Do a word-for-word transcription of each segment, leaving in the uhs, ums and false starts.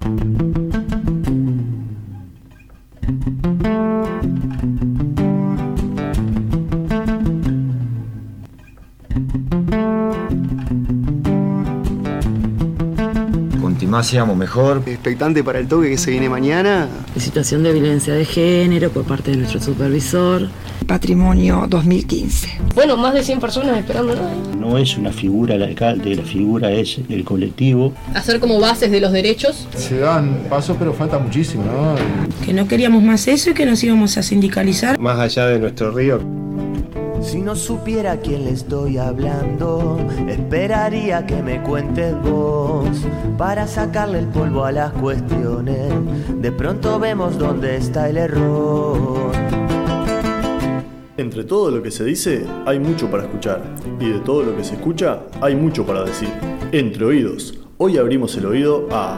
Cuanto más seamos mejor. Expectante para el toque que se viene mañana. La situación de violencia de género por parte de nuestro supervisor. Patrimonio dos mil quince. Bueno, más de cien personas esperándolo. No es una figura el alcalde, la figura es el colectivo. Hacer como bases de los derechos. Se dan pasos, pero falta muchísimo, ¿no? Que no queríamos más eso y que nos íbamos a sindicalizar. Más allá de nuestro río. Si no supiera a quién le estoy hablando, esperaría que me cuentes vos, para sacarle el polvo a las cuestiones. De pronto vemos dónde está el error. Entre todo lo que se dice, hay mucho para escuchar. Y de todo lo que se escucha, hay mucho para decir. Entre oídos, hoy abrimos el oído a...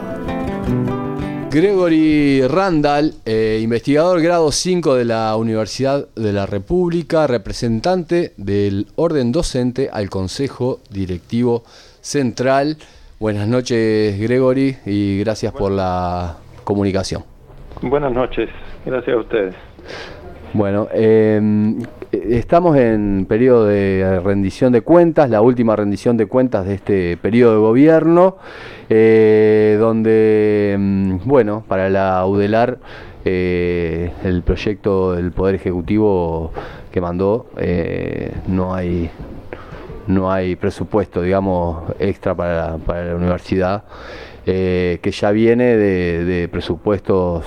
Gregory Randall, eh, investigador grado cinco de la Universidad de la República, representante del orden docente al Consejo Directivo Central. Buenas noches, Gregory, y gracias por la comunicación. Buenas noches, gracias a ustedes. Bueno, eh, estamos en periodo de rendición de cuentas, la última rendición de cuentas de este periodo de gobierno, eh, donde, bueno, para la UDELAR, eh, el proyecto del Poder Ejecutivo que mandó, eh, no hay no hay presupuesto, digamos, extra para la, para la universidad, eh, que ya viene de, de presupuestos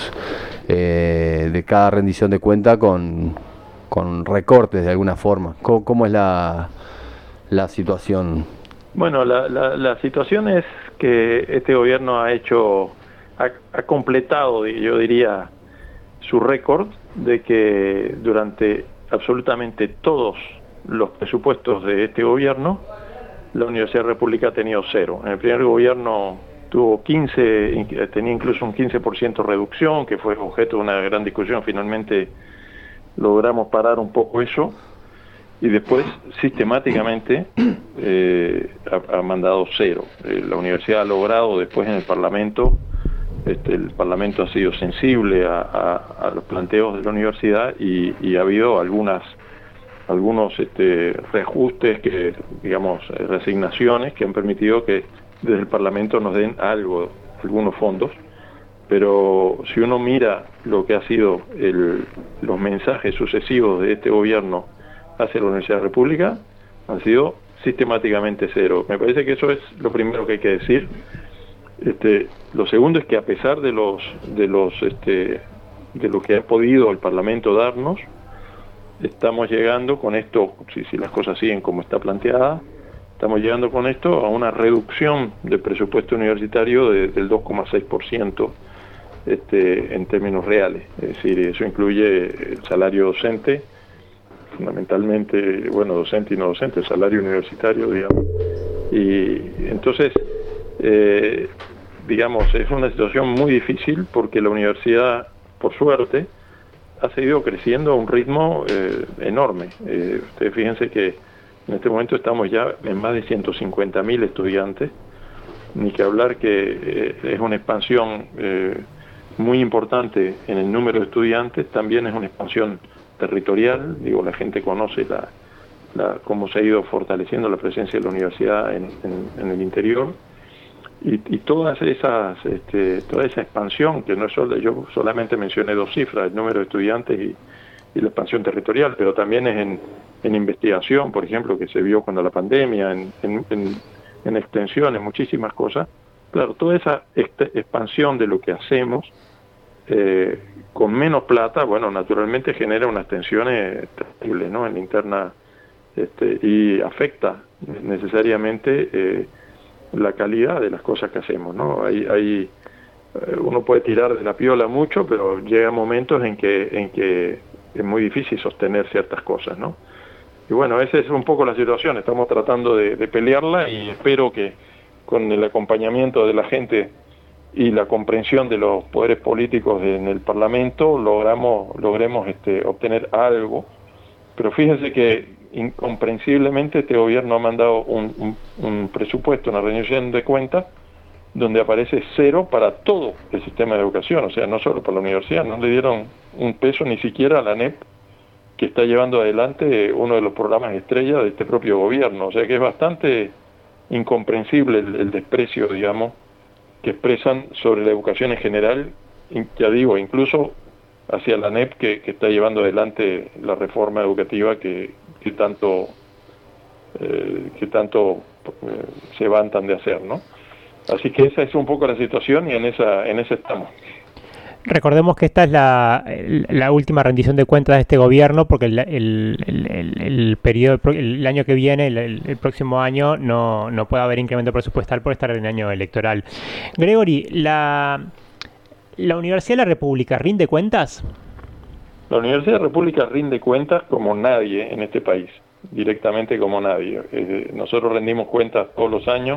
Eh, de cada rendición de cuenta con, con recortes de alguna forma. ¿Cómo, cómo es la, la situación? Bueno, la, la, la situación es que este gobierno ha hecho, ha, ha completado, yo diría, su récord de que durante absolutamente todos los presupuestos de este gobierno, la Universidad República ha tenido cero. En el primer gobierno tuvo quince, tenía incluso un quince por ciento reducción, que fue objeto de una gran discusión. Finalmente logramos parar un poco eso, y después sistemáticamente eh, ha, ha mandado cero. Eh, la universidad ha logrado después en el Parlamento, este, el Parlamento ha sido sensible a, a, a los planteos de la universidad, y, y ha habido algunas algunos este, reajustes, que digamos, reasignaciones que han permitido que desde el Parlamento nos den algo, algunos fondos. Pero si uno mira lo que ha sido el, los mensajes sucesivos de este gobierno hacia la Universidad República, han sido sistemáticamente cero. Me parece que eso es lo primero que hay que decir. Este, lo segundo es que a pesar de los de los este, de lo que ha podido el Parlamento darnos, estamos llegando con esto, si, si las cosas siguen como está planteada, estamos llegando con esto a una reducción del presupuesto universitario de, del dos coma seis por ciento este, en términos reales. Es decir, eso incluye el salario docente, fundamentalmente, bueno, docente y no docente, el salario universitario, digamos. Y entonces, eh, digamos, es una situación muy difícil, porque la universidad, por suerte, ha seguido creciendo a un ritmo eh, enorme. Eh, ustedes fíjense que en este momento estamos ya en más de ciento cincuenta mil estudiantes, ni que hablar que eh, es una expansión eh, muy importante en el número de estudiantes, también es una expansión territorial. Digo, la gente conoce la, la, cómo se ha ido fortaleciendo la presencia de la universidad en, en, en el interior, y, y todas esas, este, toda esa expansión, que no es solo, yo solamente mencioné dos cifras, el número de estudiantes y, y la expansión territorial, pero también es en, en investigación, por ejemplo, que se vio cuando la pandemia, en, en, en, en extensión, en muchísimas cosas. Claro, toda esa expansión de lo que hacemos, eh, con menos plata, bueno, naturalmente genera unas tensiones terribles, ¿no?, en la interna, este, y afecta necesariamente eh, la calidad de las cosas que hacemos, ¿no? Hay, hay, uno puede tirar de la piola mucho, pero llega momentos en que, en que es muy difícil sostener ciertas cosas, ¿no? Y bueno, esa es un poco la situación. Estamos tratando de, de pelearla, y espero que con el acompañamiento de la gente y la comprensión de los poderes políticos de, en el Parlamento logramos, logremos este, obtener algo. Pero fíjense que incomprensiblemente este gobierno ha mandado un, un, un presupuesto, una rendición de cuentas donde aparece cero para todo el sistema de educación, o sea, no solo para la universidad, no le dieron un peso ni siquiera a la N E P, que está llevando adelante uno de los programas estrella de este propio gobierno, o sea que es bastante incomprensible el, el desprecio, digamos, que expresan sobre la educación en general, ya digo, incluso hacia la N E P que, que está llevando adelante la reforma educativa que, que tanto eh, que tanto eh, se vantan de hacer, ¿no? Así que esa es un poco la situación y en esa en esa estamos. Recordemos que esta es la, la última rendición de cuentas de este gobierno, porque el, el, el, el periodo, el año que viene, el, el próximo año, no, no puede haber incremento presupuestal por estar en el año electoral. Gregory, ¿la, la Universidad de la República rinde cuentas? La Universidad de la República rinde cuentas como nadie en este país, directamente como nadie. Eh, nosotros rendimos cuentas todos los años,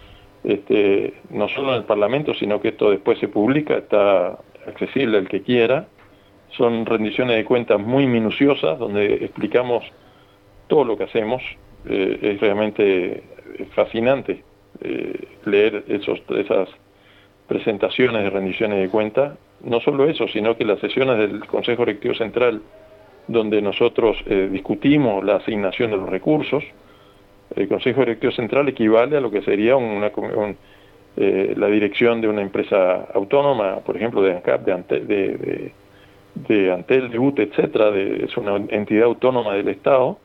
este, no solo en el Parlamento, sino que esto después se publica, está accesible al que quiera. Son rendiciones de cuentas muy minuciosas, donde explicamos todo lo que hacemos. Eh, es realmente fascinante eh, leer esos, esas presentaciones de rendiciones de cuentas. No solo eso, sino que las sesiones del Consejo Directivo Central, donde nosotros eh, discutimos la asignación de los recursos. El Consejo Directivo Central equivale a lo que sería una, un, eh, la dirección de una empresa autónoma, por ejemplo, de ANCAP, de Antel, de, de, de, Antel, de U T E, etcétera. De, es una entidad autónoma del Estado,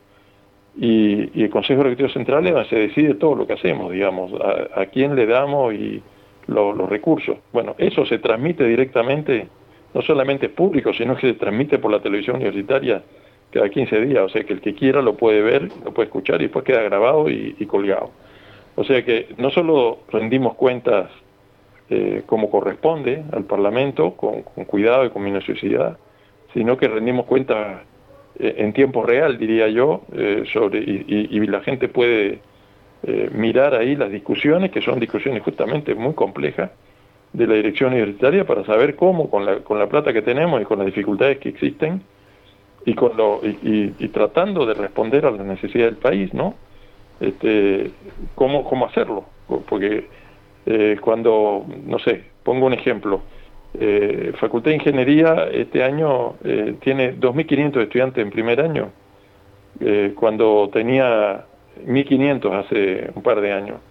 y, y el Consejo Directivo Central es donde se decide todo lo que hacemos, digamos, a, a quién le damos y lo, los recursos. Bueno, eso se transmite directamente, no solamente público, sino que se transmite por la televisión universitaria cada quince días, o sea que el que quiera lo puede ver, lo puede escuchar y después queda grabado y, y colgado. O sea que no solo rendimos cuentas eh, como corresponde al Parlamento, con, con cuidado y con minuciosidad, sino que rendimos cuentas eh, en tiempo real, diría yo, eh, sobre y, y, y la gente puede eh, mirar ahí las discusiones, que son discusiones justamente muy complejas, de la dirección universitaria, para saber cómo, con la, con la plata que tenemos y con las dificultades que existen, y con lo y, y, y tratando de responder a las necesidades del país, ¿no? Este, cómo cómo hacerlo, porque eh, cuando, no sé, pongo un ejemplo, eh, Facultad de Ingeniería este año eh, tiene dos mil quinientos estudiantes en primer año, eh, cuando tenía mil quinientos hace un par de años,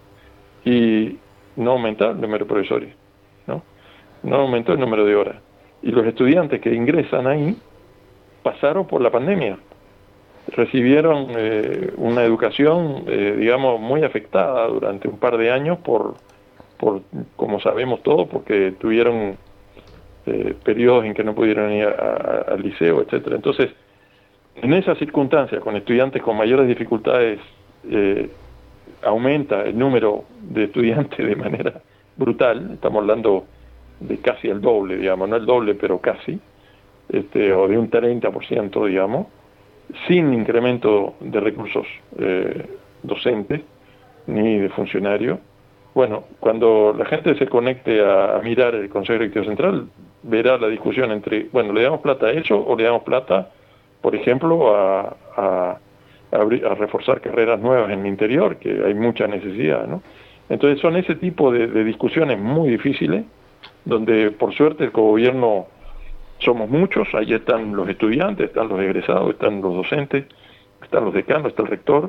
y no aumentó el número de profesores, ¿no? No aumentó el número de horas, y los estudiantes que ingresan ahí pasaron por la pandemia, recibieron eh, una educación, eh, digamos, muy afectada durante un par de años por, por como sabemos todos, porque tuvieron eh, periodos en que no pudieron ir a, a, al liceo, etcétera. Entonces, en esas circunstancias, con estudiantes con mayores dificultades, eh, aumenta el número de estudiantes de manera brutal. Estamos hablando de casi el doble, digamos, no el doble, pero casi. Este, o de un treinta por ciento, digamos, sin incremento de recursos eh, docentes ni de funcionarios. Bueno, cuando la gente se conecte a, a mirar el Consejo Directivo Central, verá la discusión entre, bueno, ¿le damos plata a eso o le damos plata, por ejemplo, a, a, a, a reforzar carreras nuevas en el interior, que hay mucha necesidad, ¿no? Entonces son ese tipo de, de discusiones muy difíciles, donde por suerte el gobierno somos muchos, ahí están los estudiantes, están los egresados, están los docentes, están los decanos, está el rector,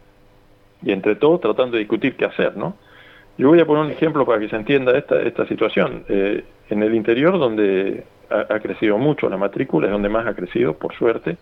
y entre todos tratando de discutir qué hacer, ¿no? Yo voy a poner un ejemplo para que se entienda esta, esta situación. Eh, en el interior, donde ha, ha crecido mucho la matrícula, es donde más ha crecido, por suerte.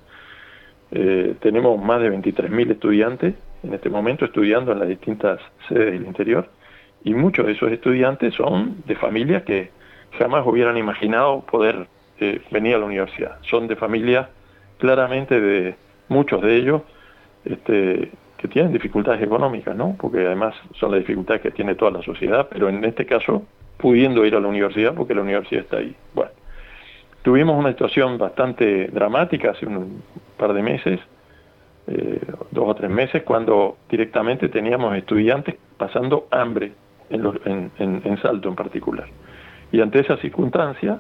Eh, tenemos más de veintitrés mil estudiantes en este momento estudiando en las distintas sedes del interior, y muchos de esos estudiantes son de familias que jamás hubieran imaginado poder Eh, venía a la universidad. Son de familias, claramente, de muchos de ellos este, que tienen dificultades económicas, ¿no? Porque además son las dificultades que tiene toda la sociedad, pero en este caso pudiendo ir a la universidad porque la universidad está ahí. Bueno, tuvimos una situación bastante dramática hace un par de meses, eh, dos o tres meses, cuando directamente teníamos estudiantes pasando hambre en, los, en, en, en Salto en particular. Y ante esa circunstancia,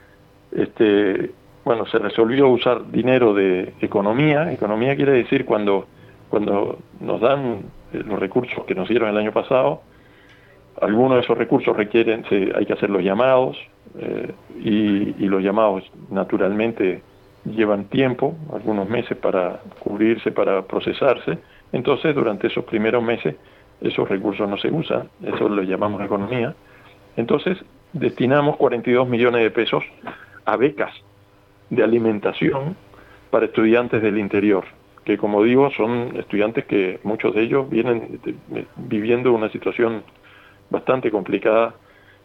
Este, bueno, se resolvió usar dinero de economía. Economía quiere decir cuando, cuando nos dan los recursos que nos dieron el año pasado, algunos de esos recursos requieren, se, hay que hacer los llamados, eh, y, y los llamados naturalmente llevan tiempo, algunos meses para cubrirse, para procesarse. Entonces, durante esos primeros meses, esos recursos no se usan, eso lo llamamos economía. Entonces, destinamos cuarenta y dos millones de pesos a becas de alimentación para estudiantes del interior, que como digo, son estudiantes que muchos de ellos vienen viviendo una situación bastante complicada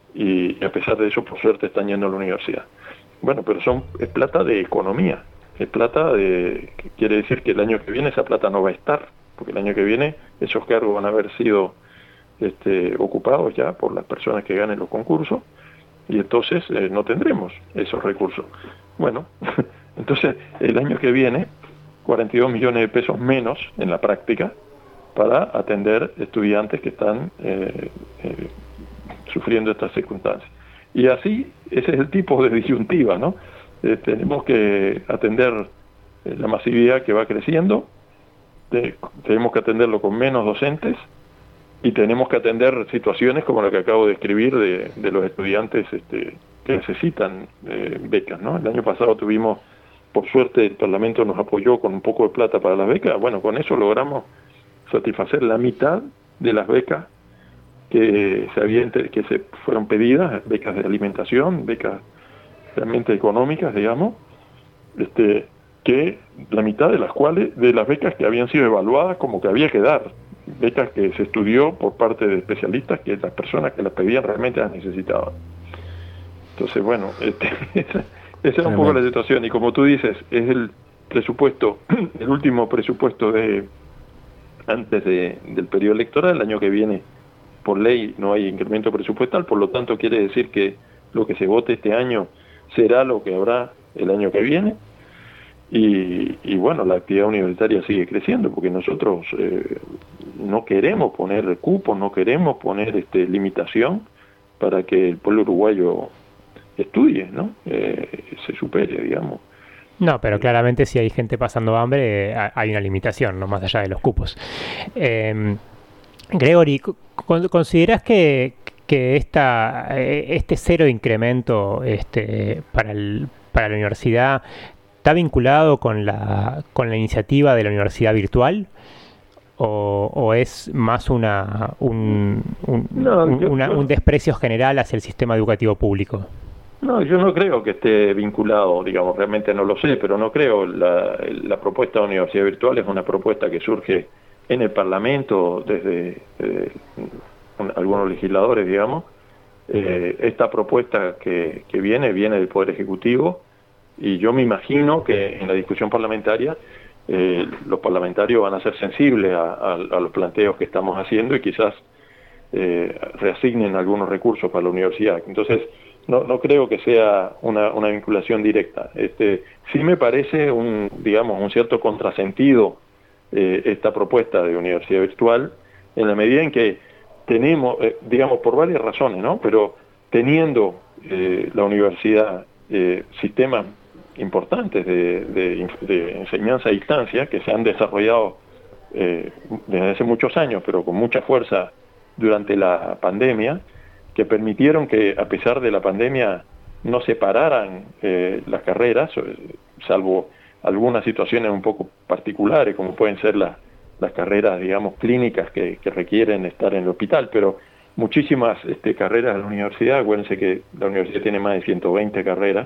y a pesar de eso, por suerte, están yendo a la universidad. Bueno, pero son es plata de economía, es plata de... quiere decir que el año que viene esa plata no va a estar, porque el año que viene esos cargos van a haber sido este, ocupados ya por las personas que ganen los concursos, y entonces eh, no tendremos esos recursos. Bueno, entonces el año que viene, cuarenta y dos millones de pesos menos en la práctica para atender estudiantes que están eh, eh, sufriendo estas circunstancias. Y así, ese es el tipo de disyuntiva, ¿no? Eh, tenemos que atender eh, la masividad que va creciendo, de, tenemos que atenderlo con menos docentes, y tenemos que atender situaciones como la que acabo de describir de, de los estudiantes este, que necesitan eh, becas, ¿no? El año pasado tuvimos, por suerte, el Parlamento nos apoyó con un poco de plata para las becas. Bueno, con eso logramos satisfacer la mitad de las becas que se habían, que se fueron pedidas, becas de alimentación, becas realmente económicas, digamos, este, que la mitad de las cuales, de las becas que habían sido evaluadas como que había que dar, becas que se estudió por parte de especialistas que las personas que las pedían realmente las necesitaban. Entonces, bueno, este, esa, esa es un poco la situación, y como tú dices, es el presupuesto, el último presupuesto de antes de, del periodo electoral. El año que viene, por ley, no hay incremento presupuestal, por lo tanto quiere decir que lo que se vote este año será lo que habrá el año que viene, y, y bueno, la actividad universitaria sigue creciendo, porque nosotros eh, no queremos poner cupos, no queremos poner este, limitación para que el pueblo uruguayo estudie, ¿no? Eh, se supere, digamos. No, pero claramente si hay gente pasando hambre, eh, hay una limitación, no más allá de los cupos. Eh, Gregory, ¿consideras que, que esta, este cero incremento este, para, el, para la universidad está vinculado con la, con la iniciativa de la universidad virtual? ¿O, o es más una, un, un, no, un, yo, una, yo, un desprecio general hacia el sistema educativo público? No, yo no creo que esté vinculado, digamos, realmente no lo sé, pero no creo. La, la propuesta de universidad virtual es una propuesta que surge en el Parlamento desde eh, un, algunos legisladores, digamos. Eh, esta propuesta que, que viene, viene del Poder Ejecutivo, y yo me imagino que en la discusión parlamentaria eh, los parlamentarios van a ser sensibles a, a, a los planteos que estamos haciendo y quizás eh, reasignen algunos recursos para la universidad. Entonces, no, no creo que sea una, una vinculación directa. Este, sí me parece un, digamos, un cierto contrasentido eh, esta propuesta de universidad virtual, en la medida en que tenemos, eh, digamos, por varias razones, ¿no? Pero teniendo eh, la universidad eh, sistemas importantes de, de, de enseñanza a distancia que se han desarrollado eh, desde hace muchos años, pero con mucha fuerza durante la pandemia, que permitieron que a pesar de la pandemia no se pararan eh, las carreras, salvo algunas situaciones un poco particulares, como pueden ser la, las carreras, digamos, clínicas que, que requieren estar en el hospital, pero muchísimas este, carreras de la universidad, acuérdense que la universidad tiene más de ciento veinte carreras,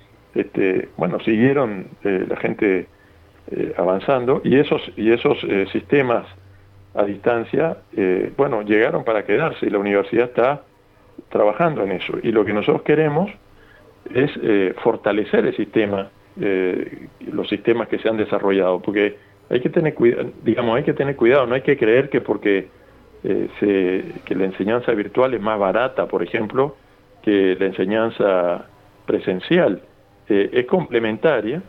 este, bueno, siguieron eh, la gente eh, avanzando, y esos, y esos eh, sistemas a distancia, eh, bueno, llegaron para quedarse, y la universidad está trabajando en eso, y lo que nosotros queremos es eh, fortalecer el sistema, eh, los sistemas que se han desarrollado, porque hay que tener cuidado, digamos, hay que tener cuidado, no hay que creer que porque eh, se, que la enseñanza virtual es más barata, por ejemplo, que la enseñanza presencial. Eh, es complementaria,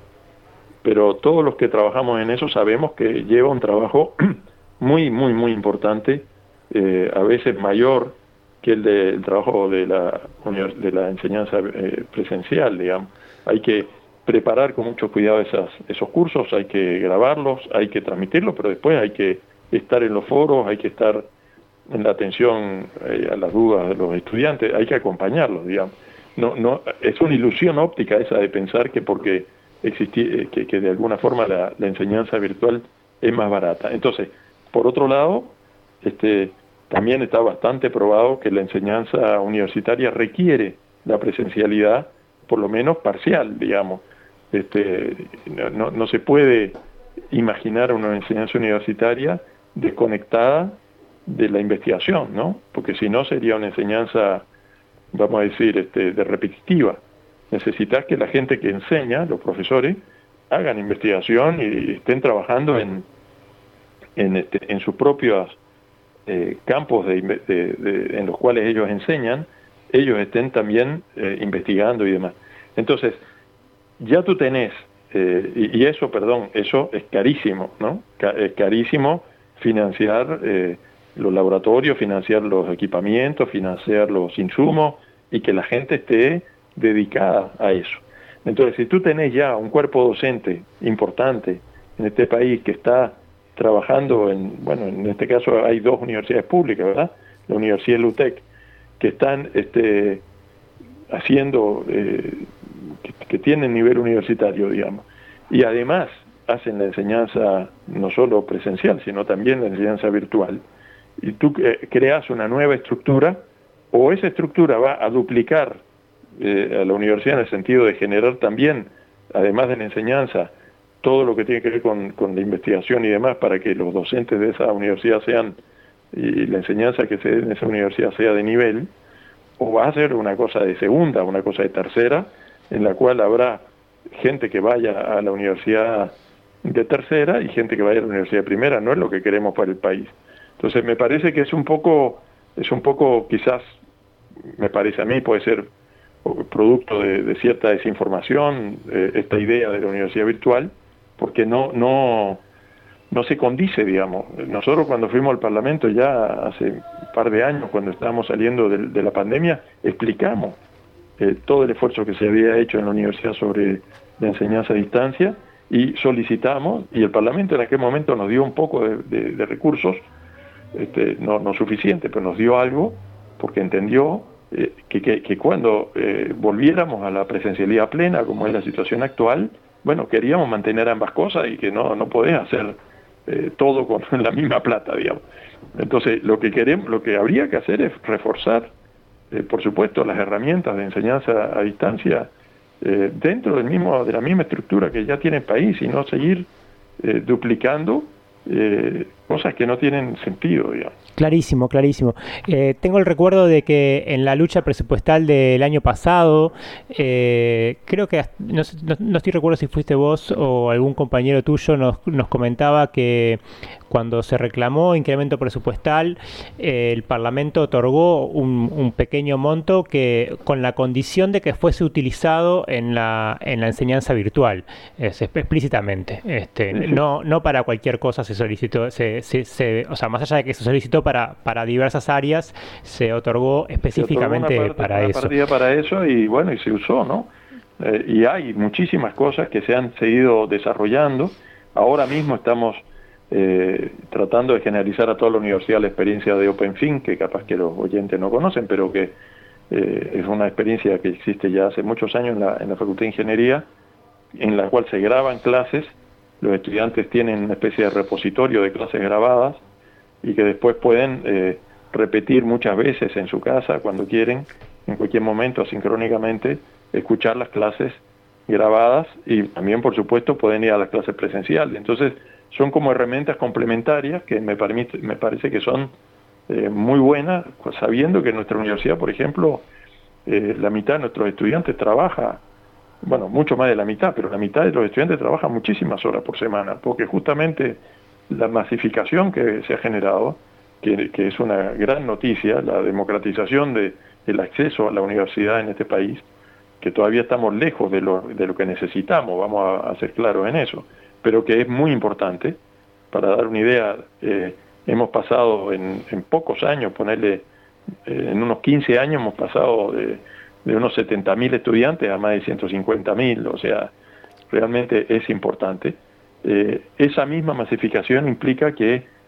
pero todos los que trabajamos en eso sabemos que lleva un trabajo muy, muy, muy importante, eh, a veces mayor que el del de, trabajo de la, de la enseñanza eh, presencial, digamos. Hay que preparar con mucho cuidado esas, esos cursos, hay que grabarlos, hay que transmitirlos, pero después hay que estar en los foros, hay que estar en la atención eh, a las dudas de los estudiantes, hay que acompañarlos, digamos. No, no, es una ilusión óptica esa de pensar que porque existi, que, que de alguna forma la, la enseñanza virtual es más barata. Entonces, por otro lado, este, también está bastante probado que la enseñanza universitaria requiere la presencialidad, por lo menos parcial, digamos. Este, no, no se puede imaginar una enseñanza universitaria desconectada de la investigación, ¿no? Porque si no sería una enseñanza, vamos a decir, este, de repetitiva. Necesitas que la gente que enseña, los profesores, hagan investigación y estén trabajando en, en, este, en sus propios eh, campos de, de, de, en los cuales ellos enseñan, ellos estén también eh, investigando y demás. Entonces, ya tú tenés, eh, y, y eso, perdón, eso es carísimo, ¿no? Ca es carísimo financiar eh, los laboratorios, financiar los equipamientos, financiar los insumos y que la gente esté dedicada a eso. Entonces, si tú tenés ya un cuerpo docente importante en este país que está trabajando en, bueno, en este caso hay dos universidades públicas, ¿verdad? La Universidad LUTEC, que están este, haciendo, eh, que, que tienen nivel universitario, digamos, y además hacen la enseñanza no solo presencial, sino también la enseñanza virtual, y tú eh, creas una nueva estructura, o esa estructura va a duplicar eh, a la universidad en el sentido de generar también, además de la enseñanza, todo lo que tiene que ver con, con la investigación y demás, para que los docentes de esa universidad sean, y la enseñanza que se dé en esa universidad sea de nivel, o va a ser una cosa de segunda, una cosa de tercera, en la cual habrá gente que vaya a la universidad de tercera y gente que vaya a la universidad de primera. No es lo que queremos para el país. Entonces me parece que es un poco, es un poco quizás, me parece a mí, puede ser producto de, de cierta desinformación, eh, esta idea de la universidad virtual, porque no, no, no se condice, digamos. Nosotros cuando fuimos al Parlamento ya hace un par de años, cuando estábamos saliendo de, de la pandemia, explicamos eh, todo el esfuerzo que se había hecho en la universidad sobre la enseñanza a distancia y solicitamos, y el Parlamento en aquel momento nos dio un poco de, de, de recursos, este, no, no suficiente, pero nos dio algo, porque entendió eh, que, que, que cuando eh, volviéramos a la presencialidad plena, como es la situación actual, bueno, queríamos mantener ambas cosas y que no, no podés hacer eh, todo con la misma plata, digamos. Entonces, lo que queremos, lo que habría que hacer es reforzar, eh, por supuesto, las herramientas de enseñanza a distancia eh, dentro del mismo, de la misma estructura que ya tiene el país, y no seguir eh, duplicando eh, cosas que no tienen sentido, digamos. Clarísimo, clarísimo. Eh, tengo el recuerdo de que en la lucha presupuestal del año pasado, eh, creo que, no, no, no estoy recuerdo si fuiste vos o algún compañero tuyo, nos, nos comentaba que cuando se reclamó incremento presupuestal, eh, el Parlamento otorgó un, un pequeño monto que con la condición de que fuese utilizado en la, en la enseñanza virtual, es, explícitamente. Este, no, no para cualquier cosa se solicitó, se, se, se, o sea, más allá de que se solicitó para, para diversas áreas, se otorgó específicamente se otorgó una parte, para una eso. partida para eso y bueno, y se usó, ¿no? Eh, y hay muchísimas cosas que se han seguido desarrollando. Ahora mismo estamos eh, tratando de generalizar a toda la universidad la experiencia de OpenFin, que capaz que los oyentes no conocen, pero que eh, es una experiencia que existe ya hace muchos años en la, en la Facultad de Ingeniería, en la cual se graban clases, los estudiantes tienen una especie de repositorio de clases grabadas y que después pueden eh, repetir muchas veces en su casa, cuando quieren, en cualquier momento, asincrónicamente, escuchar las clases grabadas, y también, por supuesto, pueden ir a las clases presenciales. Entonces, son como herramientas complementarias que me, permite, me parece que son eh, muy buenas, sabiendo que en nuestra universidad, por ejemplo, eh, la mitad de nuestros estudiantes trabaja, bueno, mucho más de la mitad, pero la mitad de los estudiantes trabajan muchísimas horas por semana, porque justamente la masificación que se ha generado, que, que es una gran noticia, la democratización de, del acceso a la universidad en este país, que todavía estamos lejos de lo, de lo que necesitamos, vamos a, a ser claros en eso, pero que es muy importante. Para dar una idea, eh, hemos pasado en, en pocos años, ponerle, eh, en unos quince años hemos pasado de, de unos setenta mil estudiantes a más de ciento cincuenta mil, o sea, realmente es importante. Eh, esa misma masificación implica que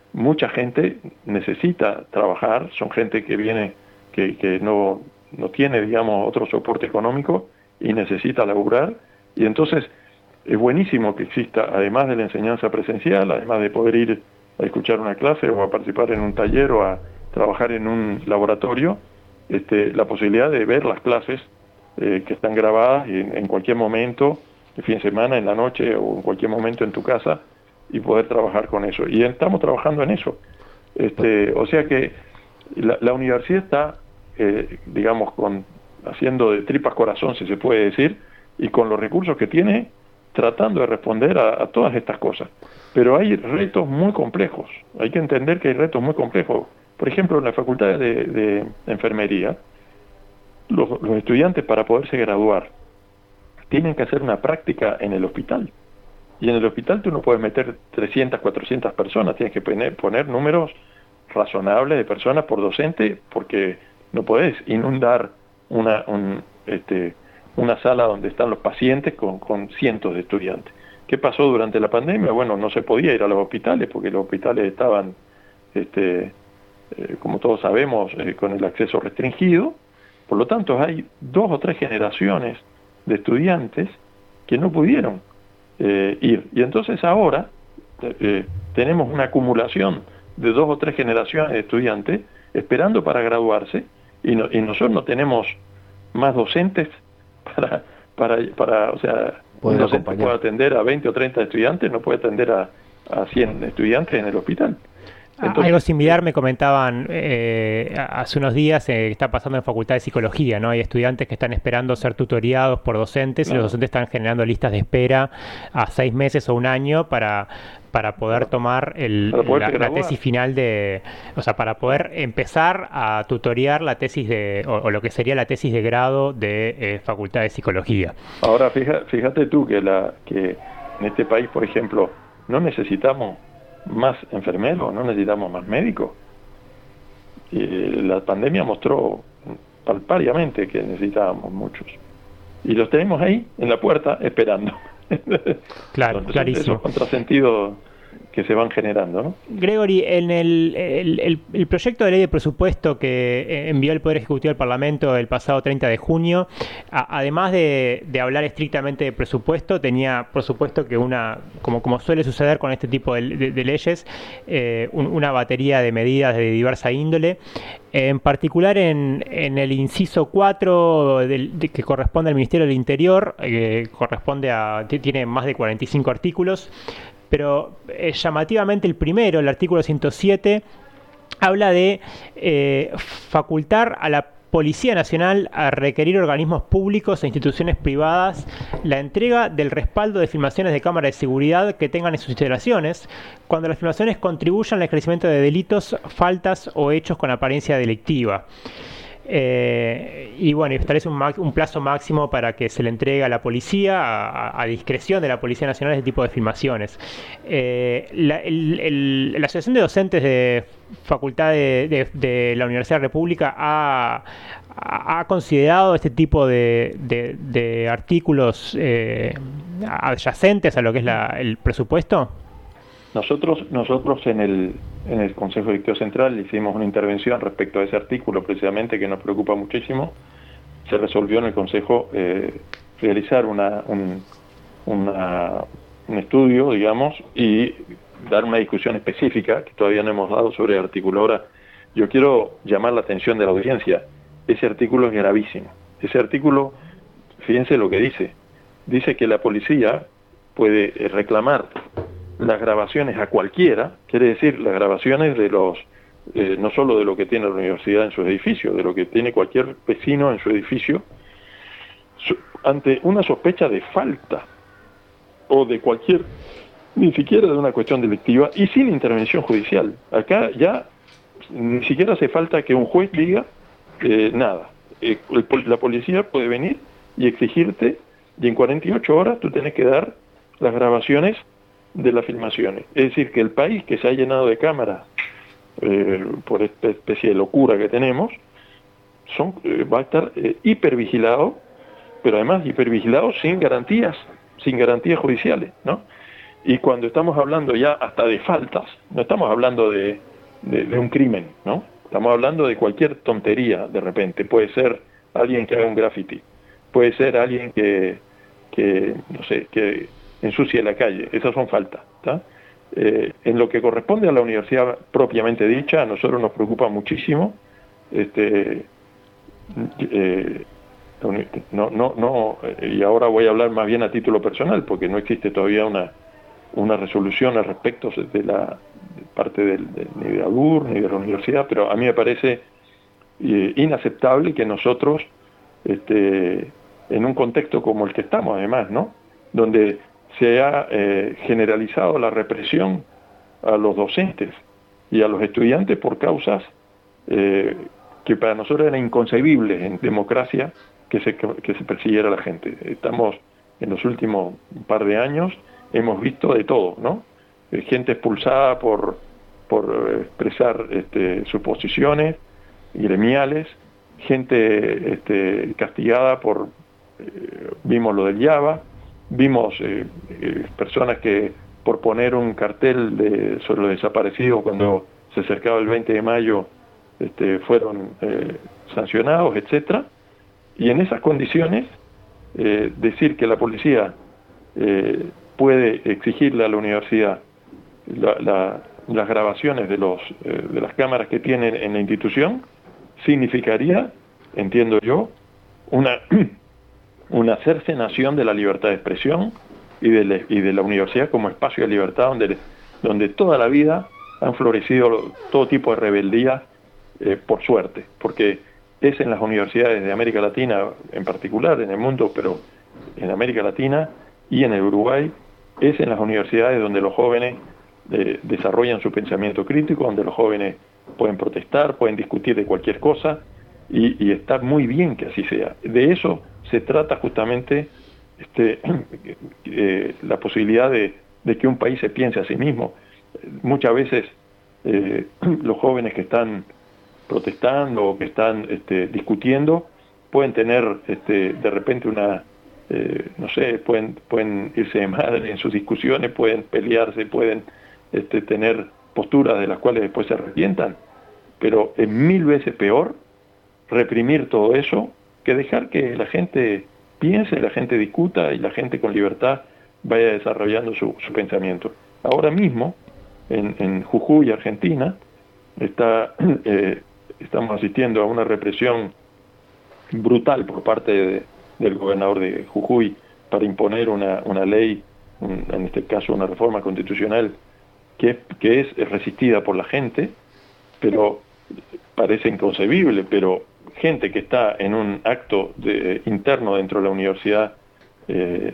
mucha gente necesita trabajar, son gente que viene, que, que no, no tiene, digamos, otro soporte económico y necesita laburar, y entonces es buenísimo que exista, además de la enseñanza presencial, además de poder ir a escuchar una clase o a participar en un taller o a trabajar en un laboratorio, este, la posibilidad de ver las clases eh, que están grabadas en, en cualquier momento, el fin de semana, en la noche o en cualquier momento en tu casa, y poder trabajar con eso. Y estamos trabajando en eso. Este, o sea que la, la universidad está, eh, digamos, con, haciendo de tripas corazón, si se puede decir, y con los recursos que tiene, tratando de responder a, a todas estas cosas. Pero hay retos muy complejos. Hay que entender que hay retos muy complejos. Por ejemplo, en la Facultad de, de Enfermería, los, los estudiantes, para poderse graduar, tienen que hacer una práctica en el hospital. Y en el hospital tú no puedes meter trescientas, cuatrocientas personas, tienes que poner, poner números razonables de personas por docente, porque no podés inundar una, un, este, una sala donde están los pacientes con, con cientos de estudiantes. ¿Qué pasó durante la pandemia? Bueno, no se podía ir a los hospitales porque los hospitales estaban, este, eh, como todos sabemos, eh, con el acceso restringido. Por lo tanto, hay dos o tres generaciones de estudiantes que no pudieron eh, ir. Y entonces ahora eh, tenemos una acumulación de dos o tres generaciones de estudiantes esperando para graduarse, y, no, y nosotros no tenemos más docentes para, para, para o sea, un docente puede atender a veinte o treinta estudiantes, no puede atender a, a cien estudiantes en el hospital. Entonces, algo similar me comentaban eh, hace unos días, eh, que está pasando en Facultad de Psicología, ¿no? Hay estudiantes que están esperando ser tutoriados por docentes, claro, y los docentes están generando listas de espera a seis meses o un año para para poder tomar el, para la, la tesis final de, o sea, para poder empezar a tutoriar la tesis de, o, o lo que sería la tesis de grado de eh, Facultad de Psicología. Ahora, fíjate, fíjate tú que la que en este país, por ejemplo, no necesitamos más enfermeros, no necesitamos más médicos. Y la pandemia mostró palpariamente que necesitábamos muchos. Y los tenemos ahí, en la puerta, esperando. Claro, Entonces, clarísimo. Esos contrasentidos que se van generando, ¿no? Gregory, en el, el, el, el proyecto de ley de presupuesto que envió el Poder Ejecutivo al Parlamento el pasado treinta de junio, a, además de, de hablar estrictamente de presupuesto, tenía, por supuesto, que una, como, como suele suceder con este tipo de, de, de leyes, eh, un, una batería de medidas de diversa índole. En particular en, en el inciso cuatro del, de, que corresponde al Ministerio del Interior, eh, corresponde a, tiene más de cuarenta y cinco artículos, pero eh, llamativamente el primero, el artículo ciento siete, habla de eh, facultar a la Policía Nacional a requerir organismos públicos e instituciones privadas la entrega del respaldo de filmaciones de cámara de seguridad que tengan en sus instalaciones cuando las filmaciones contribuyan al esclarecimiento de delitos, faltas o hechos con apariencia delictiva. Eh, y bueno, establece un, un plazo máximo para que se le entregue a la policía, a, a discreción de la Policía Nacional, este tipo de filmaciones. Eh, la, el, el, la Asociación de Docentes de Facultad de, de, de la Universidad de la República ha, ha considerado este tipo de, de, de artículos eh, adyacentes a lo que es la, el presupuesto. Nosotros, nosotros en el, en el Consejo Directivo Central hicimos una intervención respecto a ese artículo, precisamente, que nos preocupa muchísimo. Se resolvió en el Consejo eh, realizar una, un, una, un estudio, digamos, y dar una discusión específica, que todavía no hemos dado, sobre el artículo. Ahora, yo quiero llamar la atención de la audiencia. Ese artículo es gravísimo. Ese artículo, fíjense lo que dice. Dice que la policía puede reclamar las grabaciones a cualquiera, quiere decir las grabaciones de los, eh, no solo de lo que tiene la universidad en su edificio, de lo que tiene cualquier vecino en su edificio, su, ante una sospecha de falta o de cualquier, ni siquiera de una cuestión delictiva y sin intervención judicial. Acá ya ni siquiera hace falta que un juez diga eh, nada. Eh, el, la policía puede venir y exigirte, y en cuarenta y ocho horas tú tenés que dar las grabaciones de las filmaciones. Es decir, que el país, que se ha llenado de cámaras eh, por esta especie de locura que tenemos, son, eh, va a estar eh, hipervigilado, pero además hipervigilado sin garantías, sin garantías judiciales, ¿no? Y cuando estamos hablando ya hasta de faltas, no estamos hablando de, de, de un crimen, ¿no? Estamos hablando de cualquier tontería de repente. Puede ser alguien que haga un graffiti, puede ser alguien que, que no sé, que ensucie la calle. Esas son faltas, ¿tá? Eh, en lo que corresponde a la universidad propiamente dicha, a nosotros nos preocupa muchísimo, este, eh, no, no, no, y ahora voy a hablar más bien a título personal, porque no existe todavía una, una resolución al respecto de la de parte del, de, ni de ADUR ni de la universidad, pero a mí me parece eh, inaceptable que nosotros, este, en un contexto como el que estamos además, ¿no?, donde se ha eh, generalizado la represión a los docentes y a los estudiantes por causas eh, que para nosotros era inconcebible en democracia que se, que se persiguiera a la gente. Estamos en los últimos par de años, hemos visto de todo, ¿no? Eh, gente expulsada por, por expresar este, sus posiciones gremiales, gente este, castigada por, eh, vimos lo del Java, vimos eh, eh, personas que por poner un cartel de, sobre los desaparecidos cuando se acercaba el veinte de mayo este, fueron eh, sancionados, etcétera. Y en esas condiciones, eh, decir que la policía eh, puede exigirle a la universidad la, la, las grabaciones de, los, eh, de las cámaras que tienen en la institución, significaría, entiendo yo, una... una cercenación de la libertad de expresión y de, la, y de la universidad como espacio de libertad donde, donde toda la vida han florecido todo tipo de rebeldía, eh, por suerte, porque es en las universidades de América Latina en particular, en el mundo, pero en América Latina y en el Uruguay, es en las universidades donde los jóvenes eh, desarrollan su pensamiento crítico, donde los jóvenes pueden protestar, pueden discutir de cualquier cosa, y, y está muy bien que así sea. De eso se trata justamente este, eh, la posibilidad de, de que un país se piense a sí mismo. Muchas veces eh, los jóvenes que están protestando o que están este, discutiendo pueden tener este, de repente una, eh, no sé, pueden, pueden irse de madre en sus discusiones, pueden pelearse, pueden este, tener posturas de las cuales después se arrepientan, pero es mil veces peor reprimir todo eso que dejar que la gente piense, la gente discuta y la gente con libertad vaya desarrollando su, su pensamiento. Ahora mismo, en, en Jujuy, Argentina, está, eh, estamos asistiendo a una represión brutal por parte de, del gobernador de Jujuy para imponer una, una ley, un, en este caso una reforma constitucional, que, que es resistida por la gente, pero parece inconcebible, pero gente que está en un acto de, interno dentro de la universidad eh,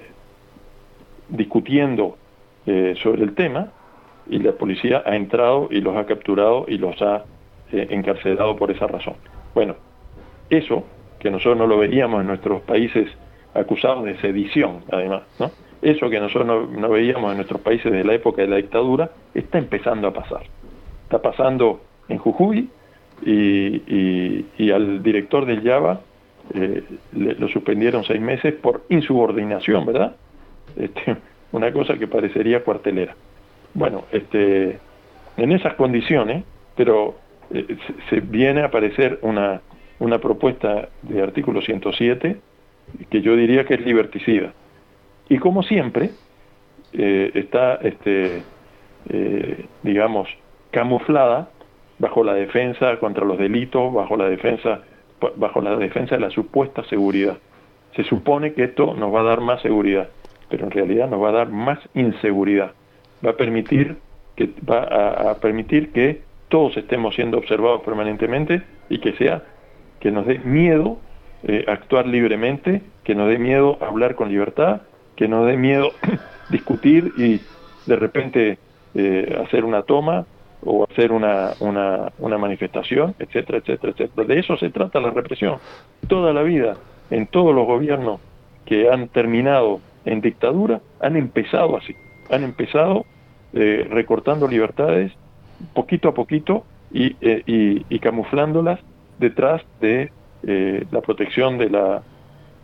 discutiendo eh, sobre el tema, y la policía ha entrado y los ha capturado y los ha eh, encarcelado por esa razón. Bueno, eso, que nosotros no lo veíamos en nuestros países acusados de sedición, además, ¿no? Eso que nosotros no, no veíamos en nuestros países de la época de la dictadura, está empezando a pasar. Está pasando en Jujuy, Y, y, y al director del Java eh, le, lo suspendieron seis meses por insubordinación, ¿verdad? Este, una cosa que parecería cuartelera. Bueno, este, en esas condiciones, pero eh, se, se viene a aparecer una, una propuesta de artículo ciento siete que yo diría que es liberticida. Y como siempre, eh, está, este, eh, digamos, camuflada bajo la defensa contra los delitos, bajo la defensa bajo la defensa de la supuesta seguridad. Se supone que esto nos va a dar más seguridad, pero en realidad nos va a dar más inseguridad. Va a permitir que va a, a permitir que todos estemos siendo observados permanentemente y que sea que nos dé miedo eh, actuar libremente, que nos dé miedo hablar con libertad, que nos dé miedo discutir y de repente eh, hacer una toma o hacer una, una, una manifestación, etcétera, etcétera, etcétera. De eso se trata la represión. Toda la vida, en todos los gobiernos que han terminado en dictadura, han empezado así. Han empezado eh, recortando libertades poquito a poquito y, eh, y, y camuflándolas detrás de eh, la protección de la,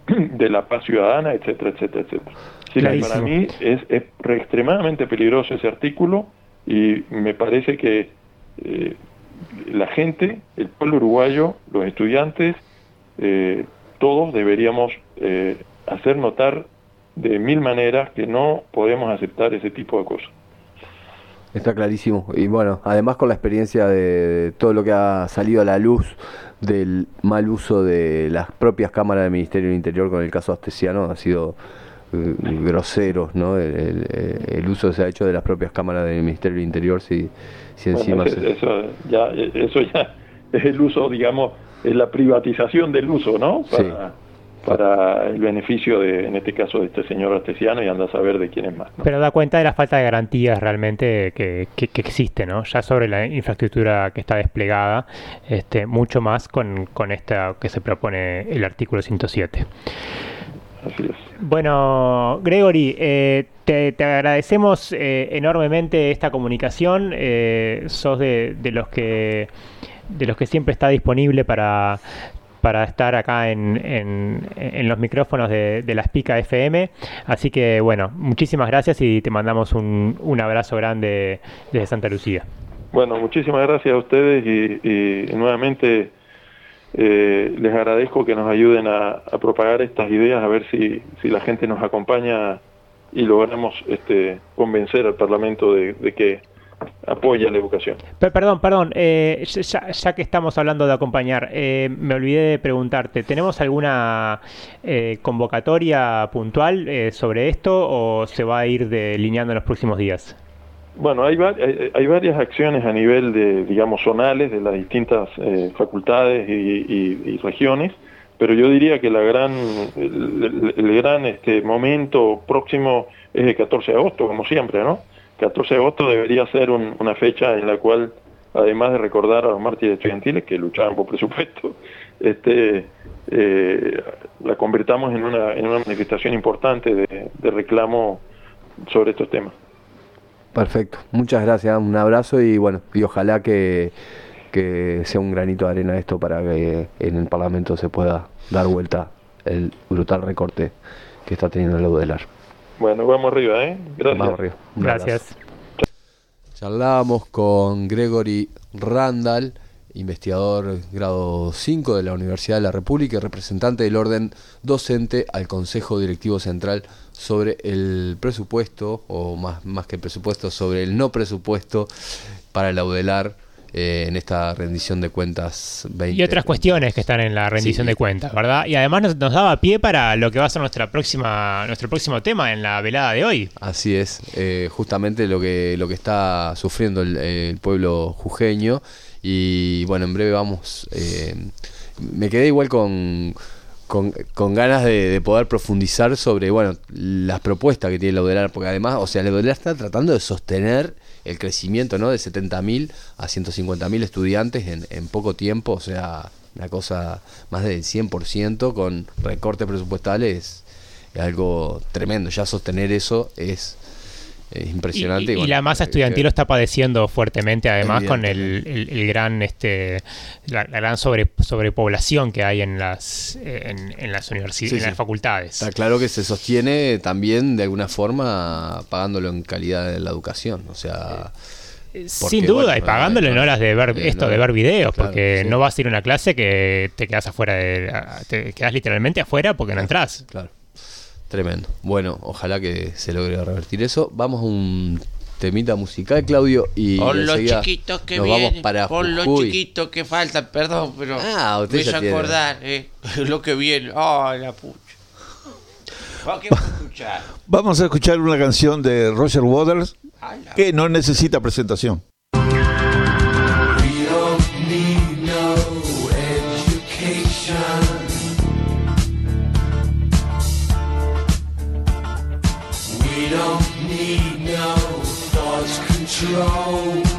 de la paz ciudadana, etcétera, etcétera, etcétera. Así que para mí es, es extremadamente peligroso ese artículo y me parece que eh, la gente, el pueblo uruguayo, los estudiantes, eh, todos deberíamos eh, hacer notar de mil maneras que no podemos aceptar ese tipo de cosas. Está clarísimo. Y bueno, además con la experiencia de todo lo que ha salido a la luz del mal uso de las propias cámaras del Ministerio del Interior con el caso Astesiano, ha sido eh, grosero, ¿no? El, el, el uso que se ha hecho de las propias cámaras del Ministerio del Interior, si, si encima... Bueno, se... eso, ya, eso ya es el uso, digamos, es la privatización del uso, ¿no? Para, sí. para el beneficio, de, en este caso, de este señor Astesiano, y anda a saber de quién es más, ¿no? Pero da cuenta de la falta de garantías realmente que, que, que existe, ¿no? Ya sobre la infraestructura que está desplegada, este, mucho más con, con esta que se propone el artículo ciento siete. Así es. Bueno, Gregory, eh, te, te agradecemos eh, enormemente esta comunicación. Eh, sos de, de los que de los que siempre está disponible para para estar acá en, en, en los micrófonos de, de la Spica F M. Así que, bueno, muchísimas gracias y te mandamos un, un abrazo grande desde Santa Lucía. Bueno, muchísimas gracias a ustedes y, y nuevamente eh, les agradezco que nos ayuden a, a propagar estas ideas, a ver si, si la gente nos acompaña y logramos este, convencer al Parlamento de, de que apoya la educación. Perdón, perdón, eh, ya, ya que estamos hablando de acompañar, eh, me olvidé de preguntarte, ¿tenemos alguna eh, convocatoria puntual eh, sobre esto o se va a ir delineando en los próximos días? Bueno, hay, hay, hay varias acciones a nivel de, digamos, zonales de las distintas eh, facultades y, y, y regiones, pero yo diría que la gran, el, el, el gran este, momento próximo es el catorce de agosto, como siempre, ¿no? catorce de agosto debería ser un, una fecha en la cual, además de recordar a los mártires estudiantiles que luchaban por presupuesto, este, eh, la convirtamos en una, en una manifestación importante de, de reclamo sobre estos temas. Perfecto, muchas gracias, un abrazo y bueno, y ojalá que, que sea un granito de arena esto para que en el Parlamento se pueda dar vuelta el brutal recorte que está teniendo el UDELAR. Bueno, vamos arriba, ¿eh? Gracias. Vamos arriba. Gracias. Charlábamos con Gregory Randall, investigador grado cinco de la Universidad de la República y representante del orden docente al Consejo Directivo Central sobre el presupuesto, o más, más que presupuesto, sobre el no presupuesto para la UDELAR eh, en esta rendición de cuentas veinte. Y otras cuestiones que están en la rendición sí. de cuentas, ¿verdad? Y además nos, nos daba pie para lo que va a ser nuestra próxima, nuestro próximo tema en la velada de hoy. Así es, eh, justamente lo que, lo que está sufriendo el, el pueblo jujeño. Y bueno, en breve vamos, eh, me quedé igual con, con, con ganas de, de poder profundizar sobre, bueno, las propuestas que tiene la UDELAR, porque además, o sea, la UDELAR está tratando de sostener el crecimiento, ¿no? De setenta mil a ciento cincuenta mil estudiantes en, en poco tiempo, o sea, una cosa más del cien por ciento con recortes presupuestales, es algo tremendo. Ya sostener eso es... Es impresionante. Y, y, bueno, y la masa estudiantil que, lo está padeciendo fuertemente, además con el, el, el gran este la, la gran sobre, sobrepoblación que hay en las en, en las universidades, sí, en sí. las facultades. Está claro que se sostiene también de alguna forma pagándolo en calidad de la educación, o sea, porque, sin duda, bueno, y pagándolo en horas de ver eh, esto, no, de ver videos, claro, porque sí. no vas a ir a una clase que te quedas afuera de, te quedas literalmente afuera porque no entras. Claro. Tremendo. Bueno, ojalá que se logre revertir eso. Vamos a un temita musical, Claudio, y por los chiquitos que nos vienen, vamos para por Jujuy. Los chiquitos que faltan, perdón, pero ah, me hizo acordar eh, lo que viene. Oh, la pucha. ¿Qué vamos a escuchar? Vamos a escuchar una canción de Roger Waters que no necesita presentación. Control.